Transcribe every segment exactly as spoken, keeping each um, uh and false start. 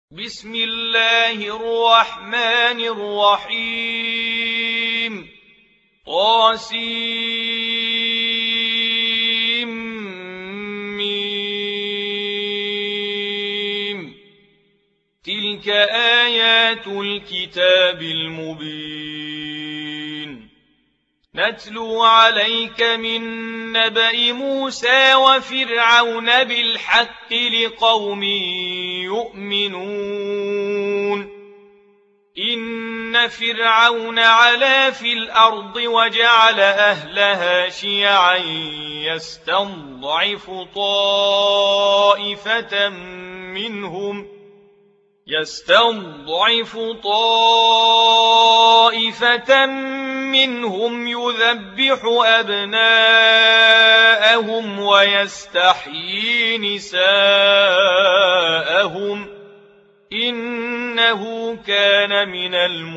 بسم الله الرحمن الرحيم طاسيم ميم تلك آيات الكتاب المبين نتلو عليك من نبأ موسى وفرعون بالحق لقوم يؤمنون إن فرعون علا في الأرض وجعل أهلها شيعا يستضعف طائفة منهم يستضعف طائفة منهم يذبح أبناءهم ويستحيي نساءهم إنه كان من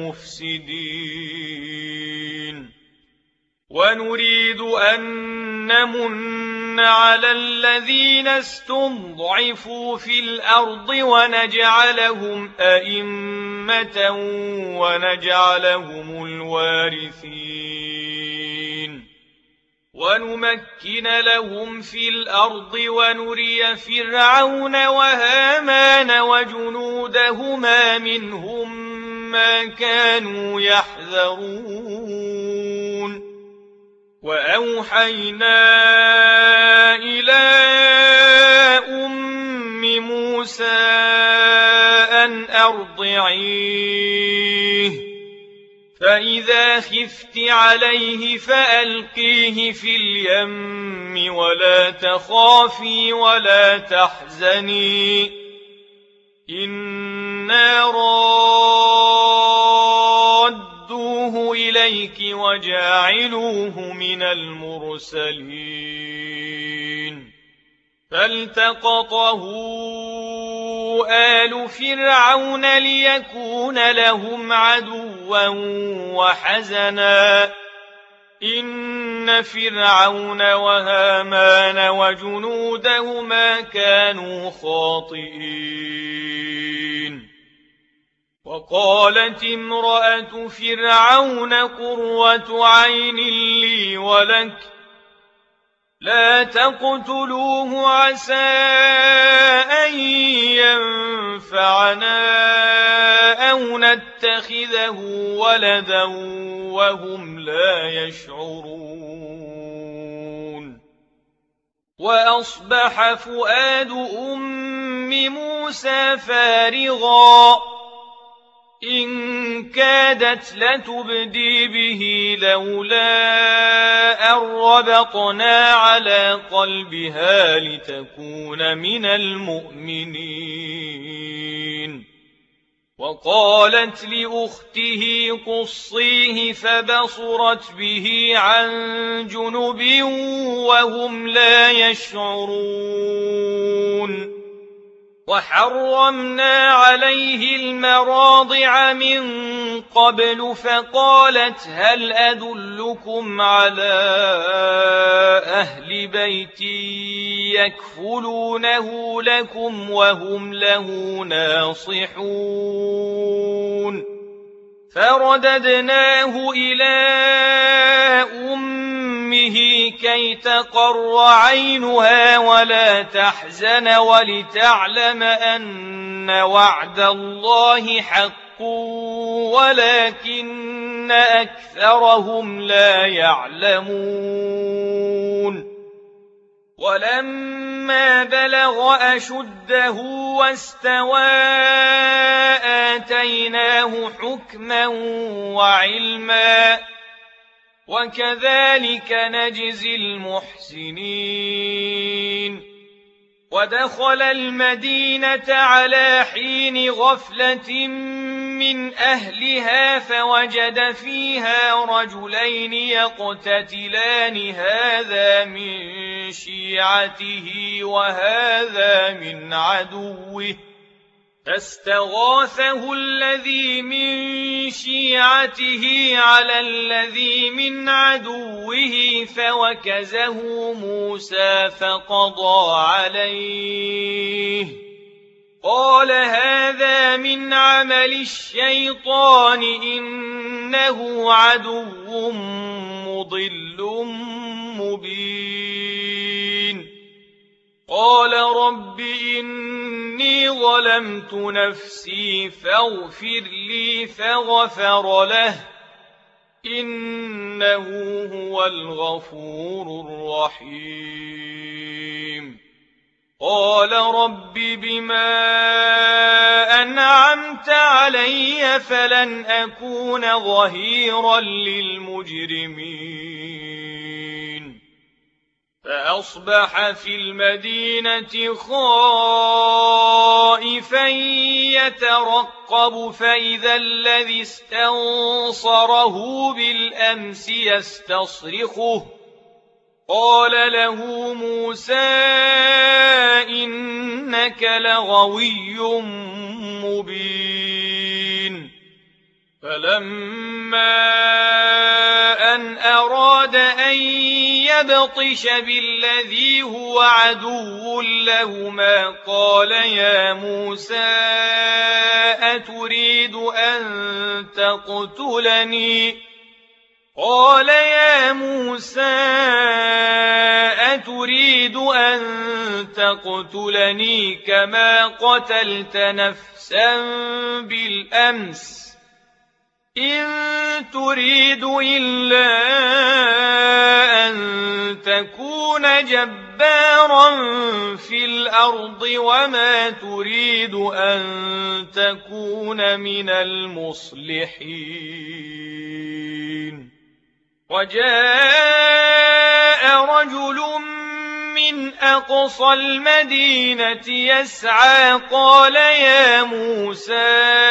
المفسدين ونريد أن نمن على الذين استضعفوا في الأرض ونجعلهم أئمة ونجعلهم الوارثين ونمكن لهم في الأرض ونري فرعون وهامان وجنودهما منهم ما كانوا يحذرون وأوحينا إلى أم موسى أن أرضعيه فإذا خفت عليه فألقيه في اليم ولا تخافي ولا تحزني إنا رادوه إليك وجاعلوه من المرسلين فالتقطه آل فرعون ليكون لهم عدوا وحزنا إن فرعون وهامان وجنودهما كانوا خاطئين وقالت امرأة فرعون قرة عين لي ولك لا تقتلوه عسى أن ينفعنا أو نتخذه ولدا وهم لا يشعرون وأصبح فؤاد أم موسى فارغا إن كادت لتبدي به لولا أن ربطنا على قلبها لتكون من المؤمنين وقالت لأخته قصيه فبصرت به عن جنب وهم لا يشعرون وحرمنا عليه المراضع من قبل فقالت هل أدلكم على أهل بيت يكفلونه لكم وهم له ناصحون فرددناه إلى أمه كي تقر عينها ولا تحزن ولتعلم أن وعد الله حق ولكن أكثرهم لا يعلمون ولما بلغ أشده واستوى آتيناه حكما وعلما وكذلك نجزي المحسنين ودخل المدينة على حين غفلة من أهلها فوجد فيها رجلين يقتتلان هذا من شيعته وهذا من عدوه فاستغاثه الذي من شيعته على الذي من عدوه فوكزه موسى فقضى عليه قال هذا من عمل الشيطان إنه عدو مضل مبين قال رب إني ظلمت نفسي فاغفر لي فغفر له إنه هو الغفور الرحيم قال رب بما أنعمت علي فلن أكون ظهيرا للمجرمين فأصبح في المدينة خائفا يترقب فإذا الذي استنصره بالأمس يستصرخه قال له موسى إنك لغوي مبين فلما أن أراد أن يبطش بالذي هو عدو لهما قال يا موسى أتريد أن تقتلني قال يا موسى أتريد أن تقتلني كما قتلت نفسا بالأمس إن تريد إلا أن تكون جبارا في الأرض وما تريد أن تكون من المصلحين وجاء رجل من أقصى المدينة يسعى قال يا موسى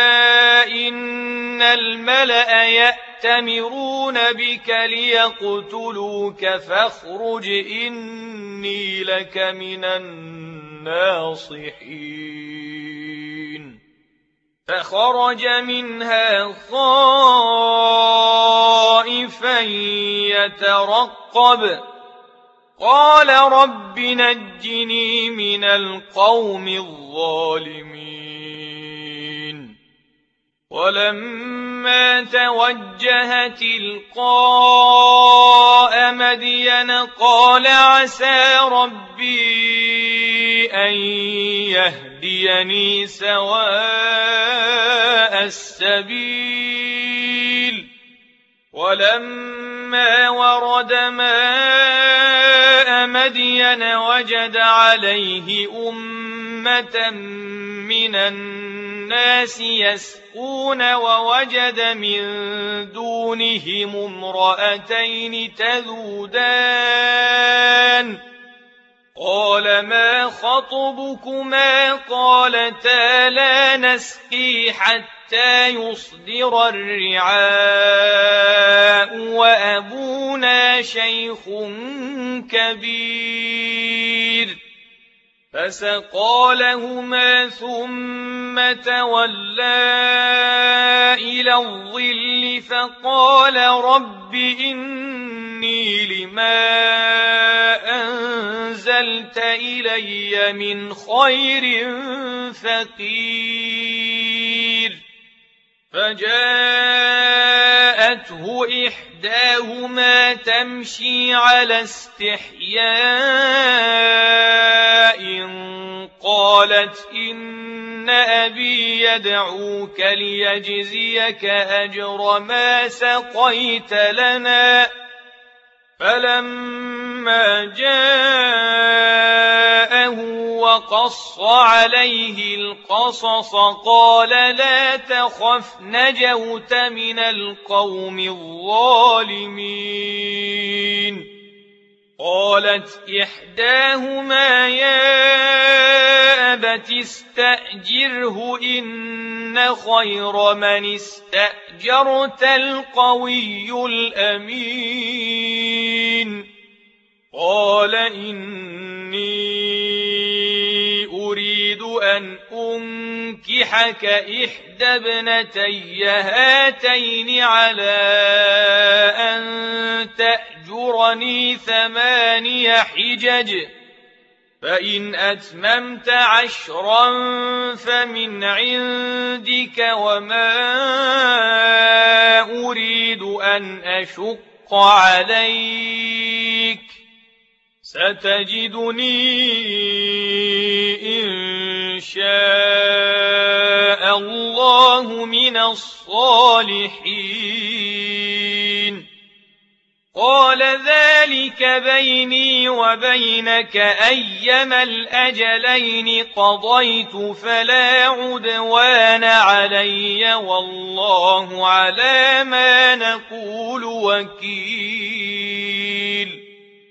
إن الملأ يأتمرون بك ليقتلوك فاخرج إني لك من الناصحين فخرج منها خائفا يترقب قال رب نجني من القوم الظالمين ولما توجه تلقاء مدين قال عسى ربي أن يهديني سواء السبيل ولما ورد ماء مدين وجد عليه أمة من الناس يسقون ووجد من دونهم امرأتين تذودان قال ما خطبكما قالتا لا نسقي حتى يصدر الرعاء وأبونا شيخ كبير فسقى لهما ثم تولى إلى الظل فقال رب إني لما أنزلت إلي من خير فقير فجاءته إحداهما تمشي على استحياء قالت إن أبي يدعوك ليجزيك أجر ما سقيت لنا فلما جاءه وقص عليه القصص قال لا تخف نجوت من القوم الظالمين قالت إحداهما يا أبت استأجره إن خير من استأجرت القوي الأمين قال إني أريد أن أنكحك إحدى ابنتي هاتين على أن تأجرني ثماني حجج فإن أتممت عشرا فمن عندك وما أريد أن أشق عليك ستجدني إن شاء الله من الصالحين قال ذلك بيني وبينك أيما الأجلين قضيت فلا عدوان علي والله على ما نقول وكيل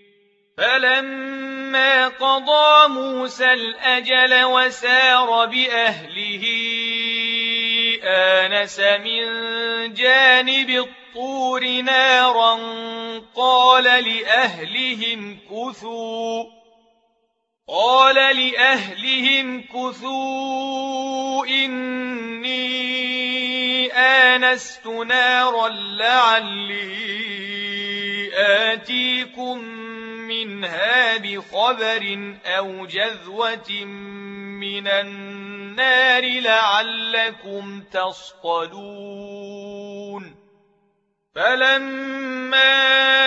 فلما قضى موسى الأجل وسار بأهله آنس من جانب الطور نارا قال لأهلهم كثوا قال لأهلهم كثوا إني آنست نارا لعلي آتيكم منها بخبر أو جذوة من النار لعلكم تصطلون فلما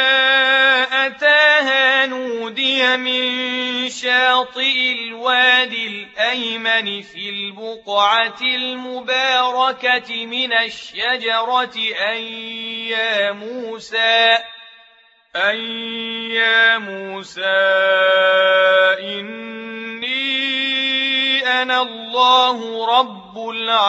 أتاها نودي من شاطئ الوادي الأيمن في البقعة المباركة من الشجرة أن يا موسى أن يا موسى إني أنا الله رب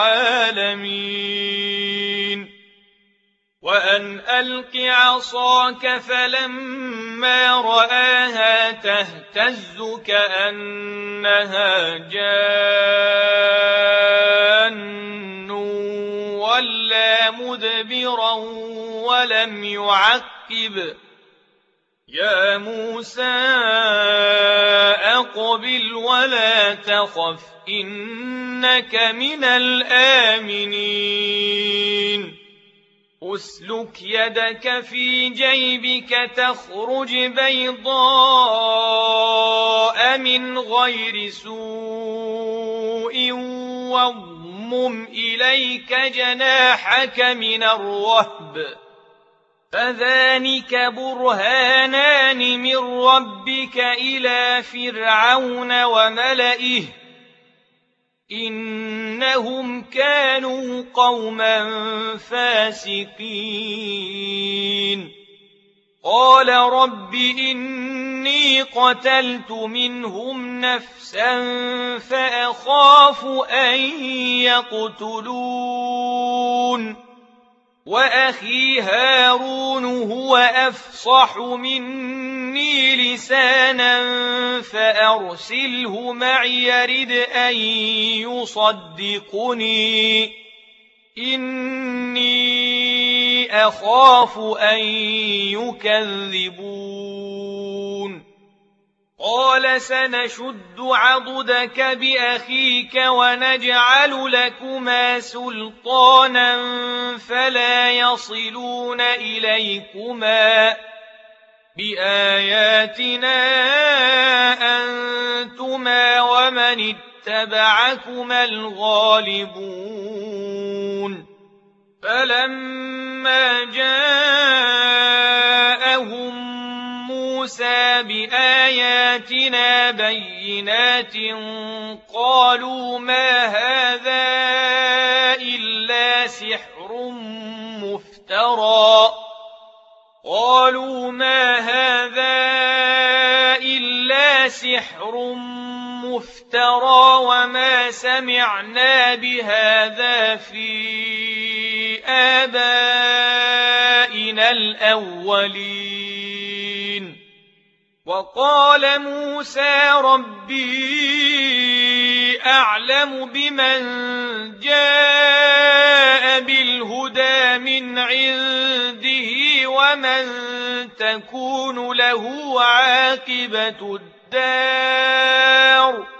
العالمين وأن ألق عصاك فلما رآها تهتز كأنها جان ولا مدبرا ولم يعقب يا موسى أقبل ولا تخف إنك من الآمنين أسلك يدك في جيبك تخرج بيضاء من غير سوء واضمم إليك جناحك من الرهب فذلك برهانان من ربك إلى فرعون وملئه إنهم كانوا قوما فاسقين قال رب إني قتلت منهم نفسا فأخاف أن يقتلون وأخي هارون هو أفصح مني لسانا فأرسله معي يرد أن يصدقني إني أخاف أن يكذبون قال سنشد عضدك بأخيك ونجعل لكما سلطانا فلا يصلون إليكما بآياتنا أنتما ومن اتبعكما الغالبون فلما جاءهم موسى بآياتنا بينات قالوا ما هذا إلا سحر مفترى قالوا ما هذا إلا سحر مفترى وما سمعنا بهذا في آبائنا الأولين وقال موسى ربي أعلم بمن جاء بالهدى من عنده ومن تكون له عاقبة الدار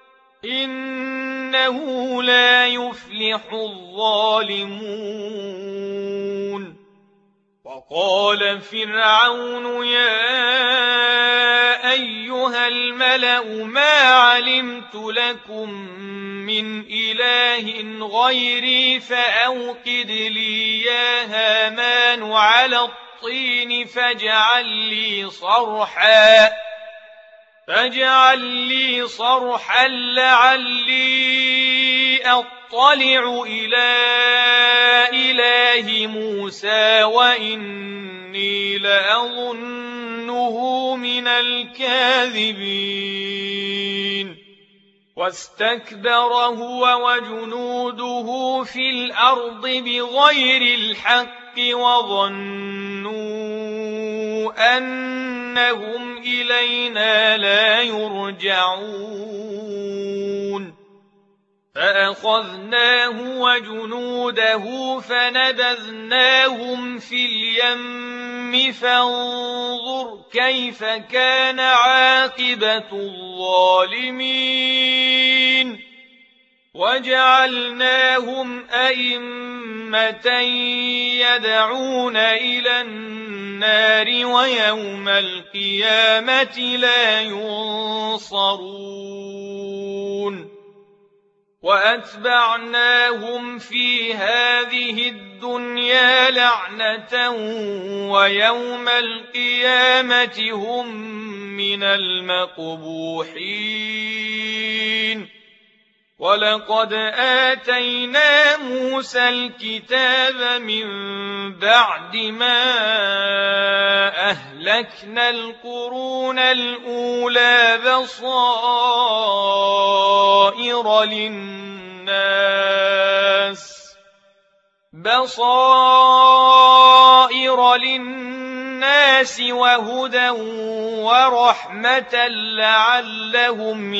إنه لا يفلح الظالمون وقال فرعون يا أيها أيها الملأ ما علمت لكم من إله غيري فأوقد لي يا هامان على الطين فاجعل لي صرحا فاجعل لي صرحا لعلي أطلع إلى إله موسى وإني لأظنه من الكاذبين واستكبر هو وجنوده في الأرض بغير الحق وظنوا أنهم إلينا لا يرجعون فأخذناه وجنوده فنبذناهم في اليم فانظر كيف كان عاقبة الظالمين وجعلناهم أئمة يدعون إلى النار ويوم القيامة لا ينصرون وأتبعناهم في هذه الدنيا لعنة ويوم القيامة هم من المقبوحين ولقد آتينا موسى الكتاب من بعد ما أهلكنا القرون الأولى بصائر للناس بصائر للناس وهدى ورحمة لعلهم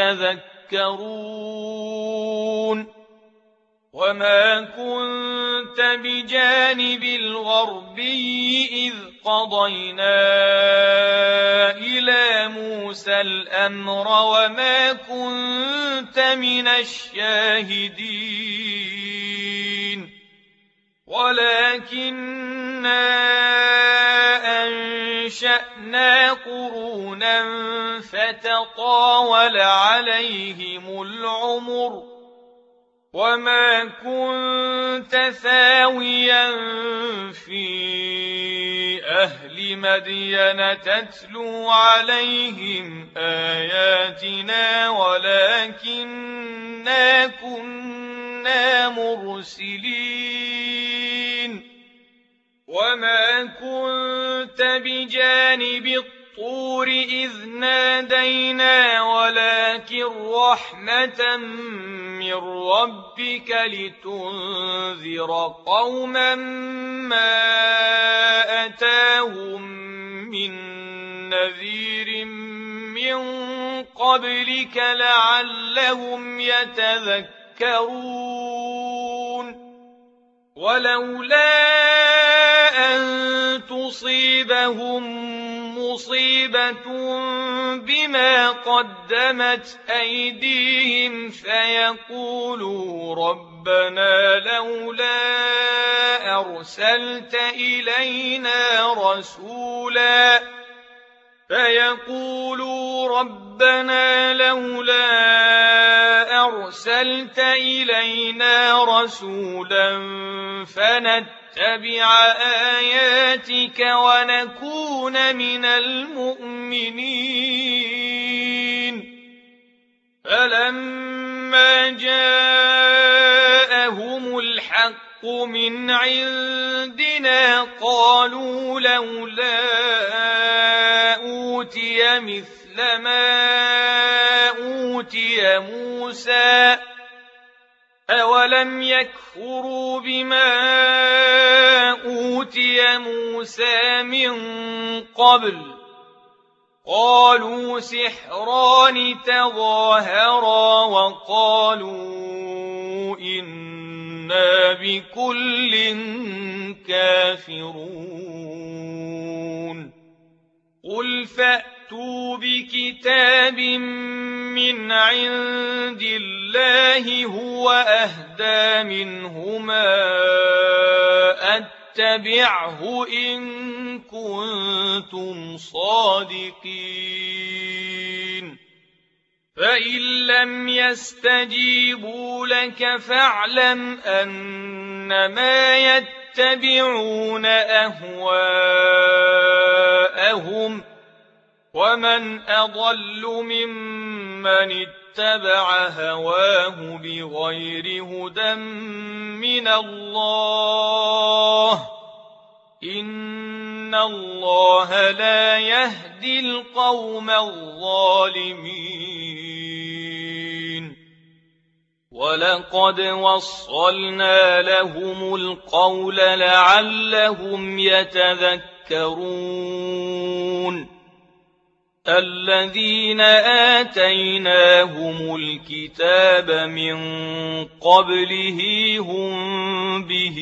يتذكرون وما كنت بجانب الغربي إذ قضينا إلى موسى الأمر وما كنت من الشاهدين ولكننا أنشأنا قرونا فتطاول عليهم العمر وما كنت ثاويا في أهل مدين تتلو عليهم آياتنا ولكننا كنا مرسلين وما كنت بجانب الطور إذ نادينا ولكن رحمة من ربك لتنذر قوما ما أتاهم من نذير من قبلك لعلهم يتذكرون ولولا أن تصيبهم مصيبة بما قدمت أيديهم فيقولوا ربنا لولا أرسلت إلينا رسولا فيقولوا ربنا لولا أرسلت إلينا رسولا فنتبع آياتك ونكون من المؤمنين فلما جاءهم الحق من عندنا قالوا لولا أوتي مثل ما أوتي موسى أولم يكفروا بما أوتي موسى من قبل قالوا سحران تظاهرا وقالوا إنا بكل كافرون قل فأتوا بكتاب من عند الله هو أهدى منهما أتبعه إن كنتم صادقين فإن لم يستجيبوا لك فاعلم أنما يتبعون أهواءهم ومن أضل ممن اتبع هواه بغير هدى من الله إن الله لا يهدي القوم الظالمين ولقد وصلنا لهم القول لعلهم يتذكرون الذين آتيناهم الكتاب من قبله هم به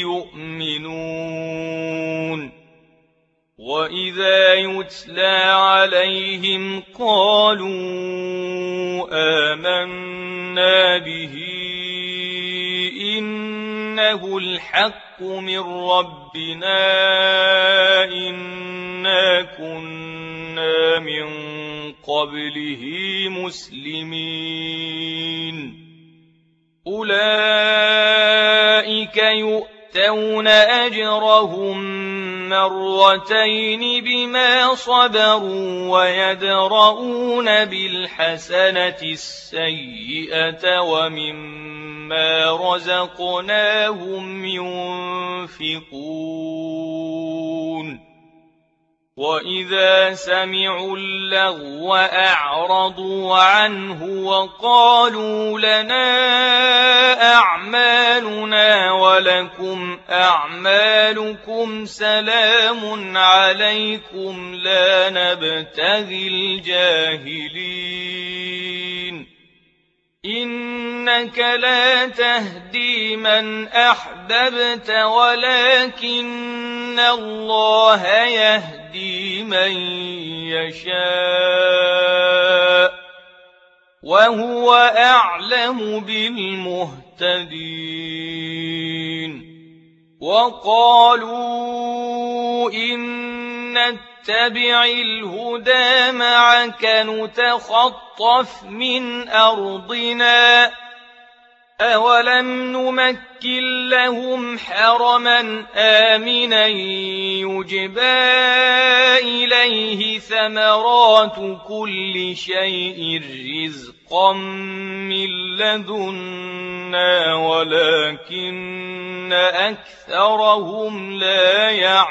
يؤمنون وإذا يتلى عليهم قالوا آمنا به إنه الحق من ربنا إنا كنا من قبله مسلمين أولئك يؤتون أجرهم مرتين بما صبروا ويدرؤون بالحسنة السيئة ومما رزقناهم ينفقون وإذا سمعوا اللغو أعرضوا عنه وقالوا لنا أعمالنا ولكم أعمالكم سلام عليكم لا نبتغي الجاهلين إنك لا تهدي من أحببت ولكن الله يهدي من يشاء وهو أعلم بالمهتدين وقالوا إن نتبع الهدى معك نتخطف من أرضنا أولم نمكن لهم حرما آمنا يجبى إليه ثمرات كل شيء رزقا من لدنا ولكن أكثرهم لا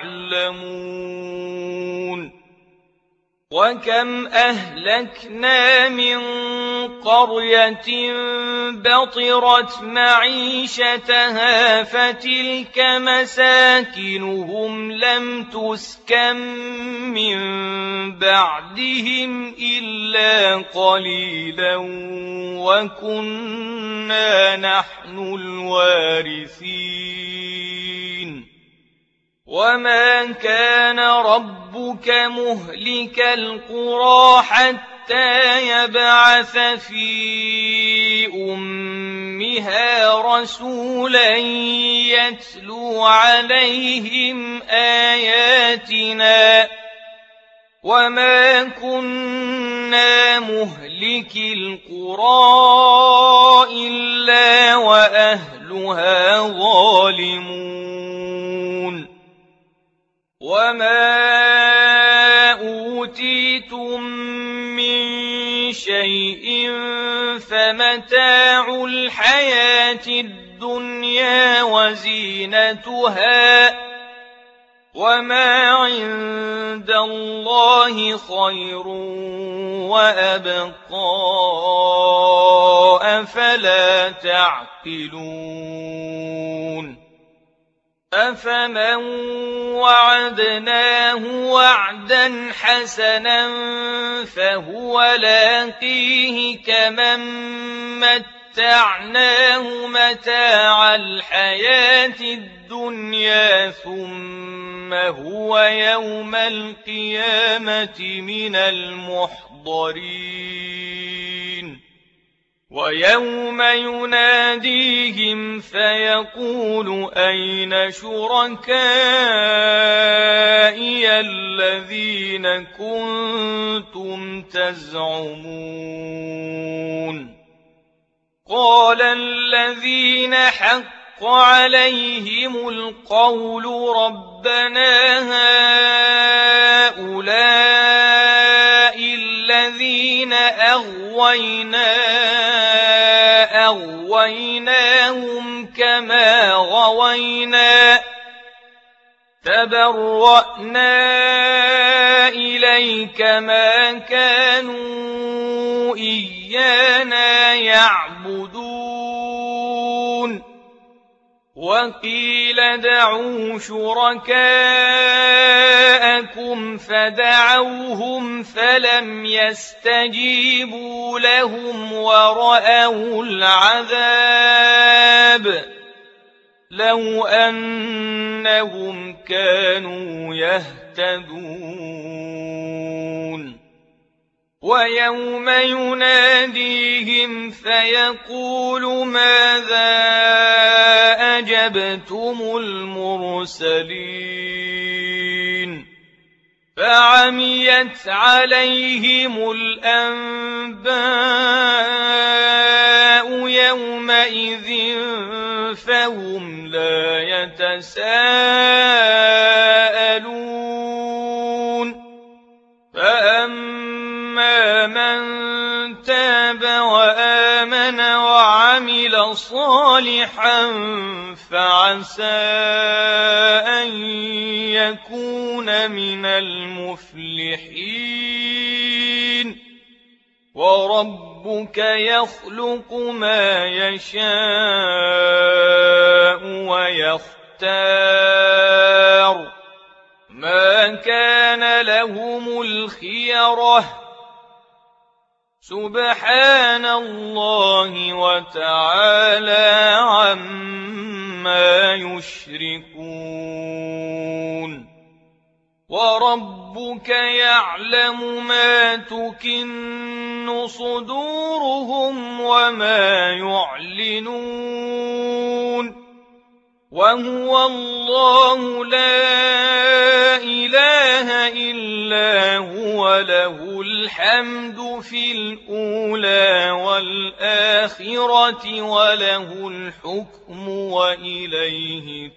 يعلمون وكم أهلكنا من قرية بطرت معيشتها فتلك مساكنهم لم تسكن من بعدهم إلا قليلا وكنا نحن الوارثين وما كان ربك مهلك القرى حتى يبعث في أمها رسولا يتلو عليهم آياتنا وما كنا مهلك القرى إلا وأهلها ظالمون وما أوتيتم من شيء فمتاع الحياة الدنيا وزينتها وما عند الله خير وأبقى أفلا تعقلون أفمن وعدناه وعدا حسنا فهو لاقيه كمن متعناه متاع الحياة الدنيا ثم هو يوم القيامة من المحضرين ويوم يناديهم فيقول أين شركائي الذين كنتم تزعمون قال الذين حق عليهم القول ربنا هؤلاء الذين أغوينا أغويناهم كما غوينا تبرأنا إليك ما كانوا إيانا يعبدون وقيل ادعوا شركاءكم فدعوهم فلم يستجيبوا لهم ورأوا العذاب لو أنهم كانوا يهتدون ويوم يناديهم فيقول ماذا أجبتم المرسلين فعميت عليهم الأنباء يومئذ فهم لا يتساءلون فأما من تاب وآمن وعمل صالحا فعسى أن يكون من المفلحين وربك يخلق ما يشاء ويختار ما كان لهم الخيرة سبحان الله وتعالى عما يشركون وربك يعلم ما تكن صدورهم وما يعلنون وهو الله لا إله إلا هو له الحمد في الأولى والآخرة وله الحكم وإليه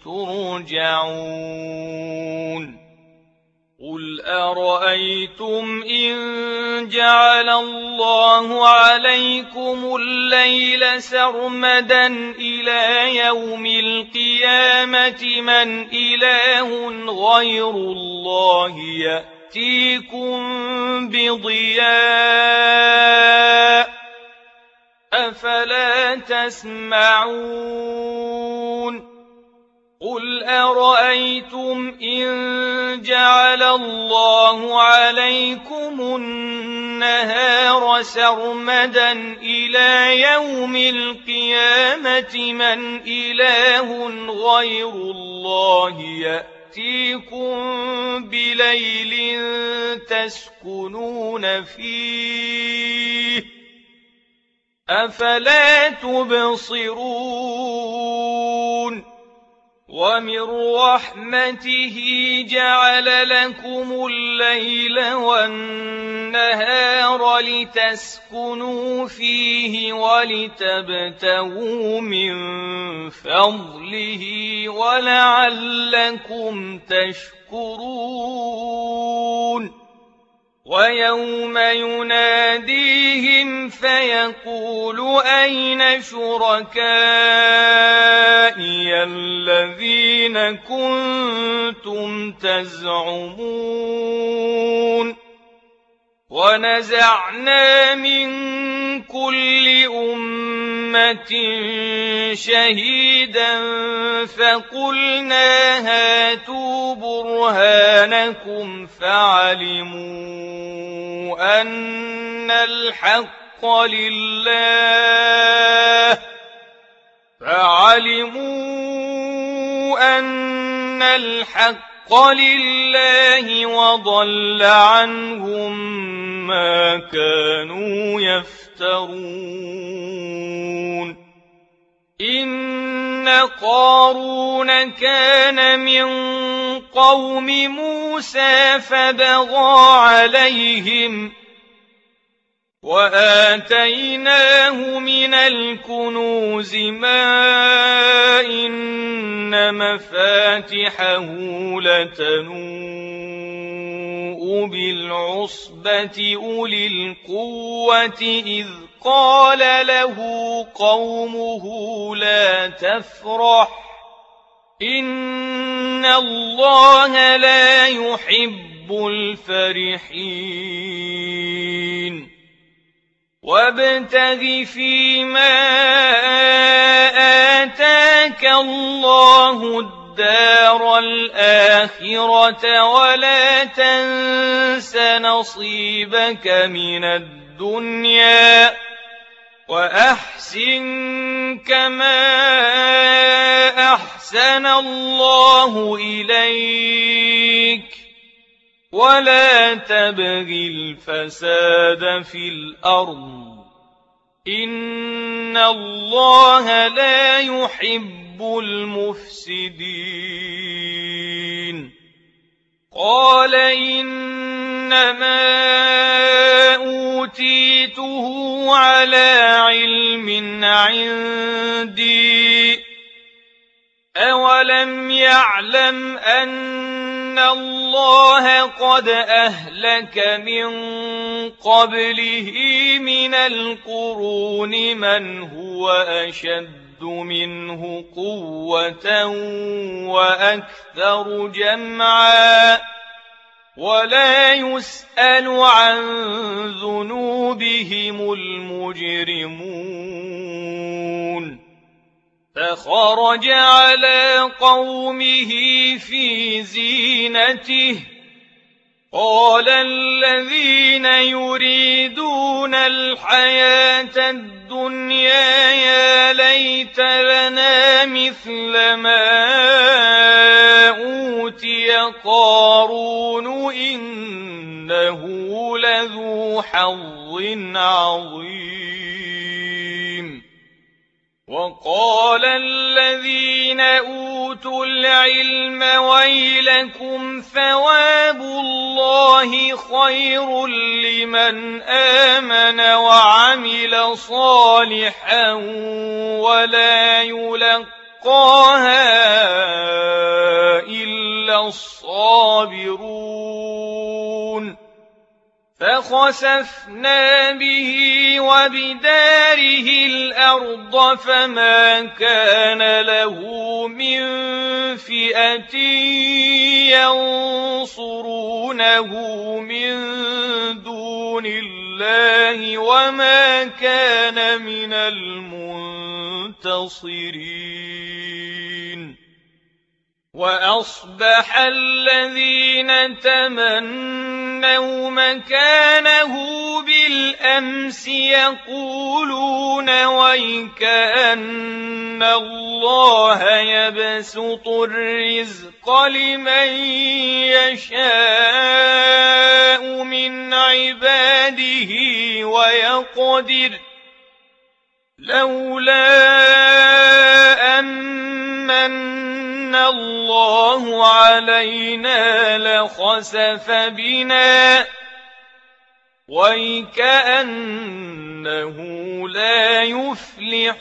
ترجعون قل أرأيتم إن جعل الله عليكم الليل سرمدا إلى يوم القيامة من إله غير الله يأتيكم بضياء أفلا تسمعون قل أرأيتم إن جعل الله عليكم النهار سرمدا إلى يوم القيامة من إله غير الله يأتيكم بليل تسكنون فيه أفلا تبصرون ومن رحمته جعل لكم الليل والنهار لتسكنوا فيه ولتبتغوا من فضله ولعلكم تشكرون ويوم يناديهم فيقول أين شركائي الذين كنتم تزعمون ونزعنا من كل أمة شهيدا فقلنا هاتوا برهانكم فعلموا أن الحق لله فعلموا أن الحق لله وضل عنهم ما كانوا يفترون إن قارون كان من قوم موسى فبغى عليهم وآتيناه من الكنوز ما إن مفاتحه لتنوء بالعصبة أولي القوة إذ قال له قومه لا تفرح إن الله لا يحب الفرحين وابتغ فيما آتاك الله الدار الآخرة ولا تنس نصيبك من الدنيا وأحسن كما أحسن الله إليك ولا تبغ الفساد في الأرض إن الله لا يحب المفسدين قال إنما أوتيته على علم عندي أولم يعلم أن الله قد أهلك من قبله من القرون من هو أشد منه قوة وأكثر جمعا ولا يسأل عن ذنوبهم المجرمون فخرج على قومه في زينته قال الذين يريدون الحياة الدنيا يا ليت لنا مثل ما أوتي قارون إنه لذو حظ عظيم وقال الذين أوتوا العلم ويلكم ثواب الله خير لمن آمن وعمل صالحا ولا يلقاها إلا الصابرون فخسفنا به وبداره الأرض فما كان له من فئة ينصرونه من دون الله وما كان من المنتصرين وأصبح الذين تمنوا مكانه بالأمس يقولون ويكأن الله يبسط الرزق لمن يشاء من عباده ويقدر لولا أمن الله علينا لخسف بنا ويكأنه لا يفلح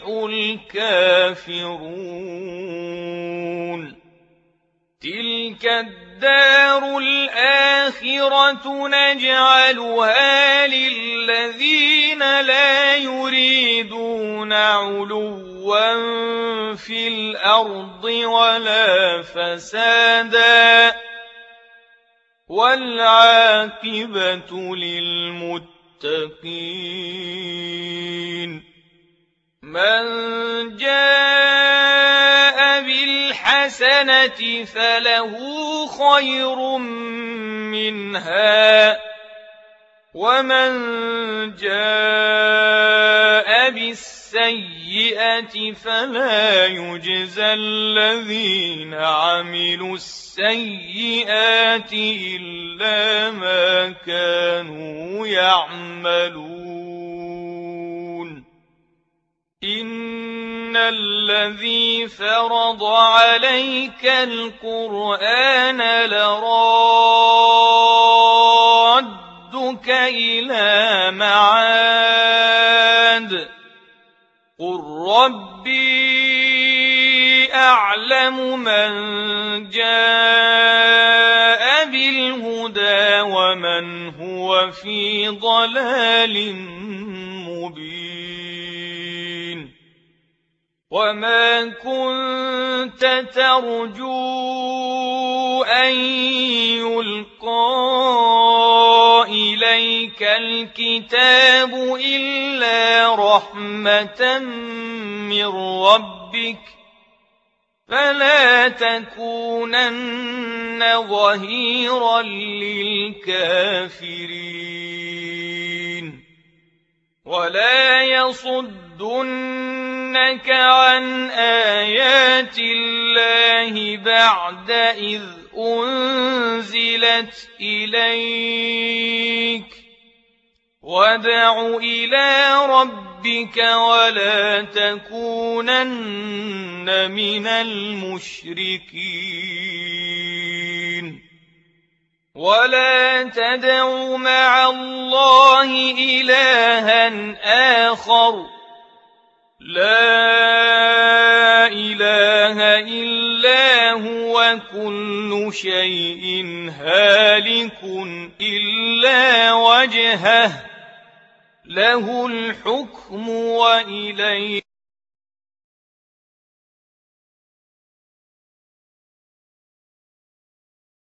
الكافرون تلك الدار الآخرة نجعلها للذين لا يريدون علوا في الأرض ولا فسادا والعاقبة للمتقين من جاء بالحسنة فله خير منها ومن جاء بالسيئة السيئة فلا يجزى الذين عملوا السيئات إلا ما كانوا يعملون إن الذي فرض عليك القرآن لرادك إلى معاد قل ربي أعلم من جاء بالهدى ومن هو في ضلال مبين وما كنت ترجو أن يلقى إليك الكتاب إلا رحمة من ربك فلا تكونن ظهيرا للكافرين ولا يصدنك عن آيات الله بعد إذ أنزلت إليك وادع إلى ربك ولا تكونن من المشركين ولا تدع مع الله إلها آخر لا إله إلا هو كل شيء هالك إلا وجهه له الحكم وإليه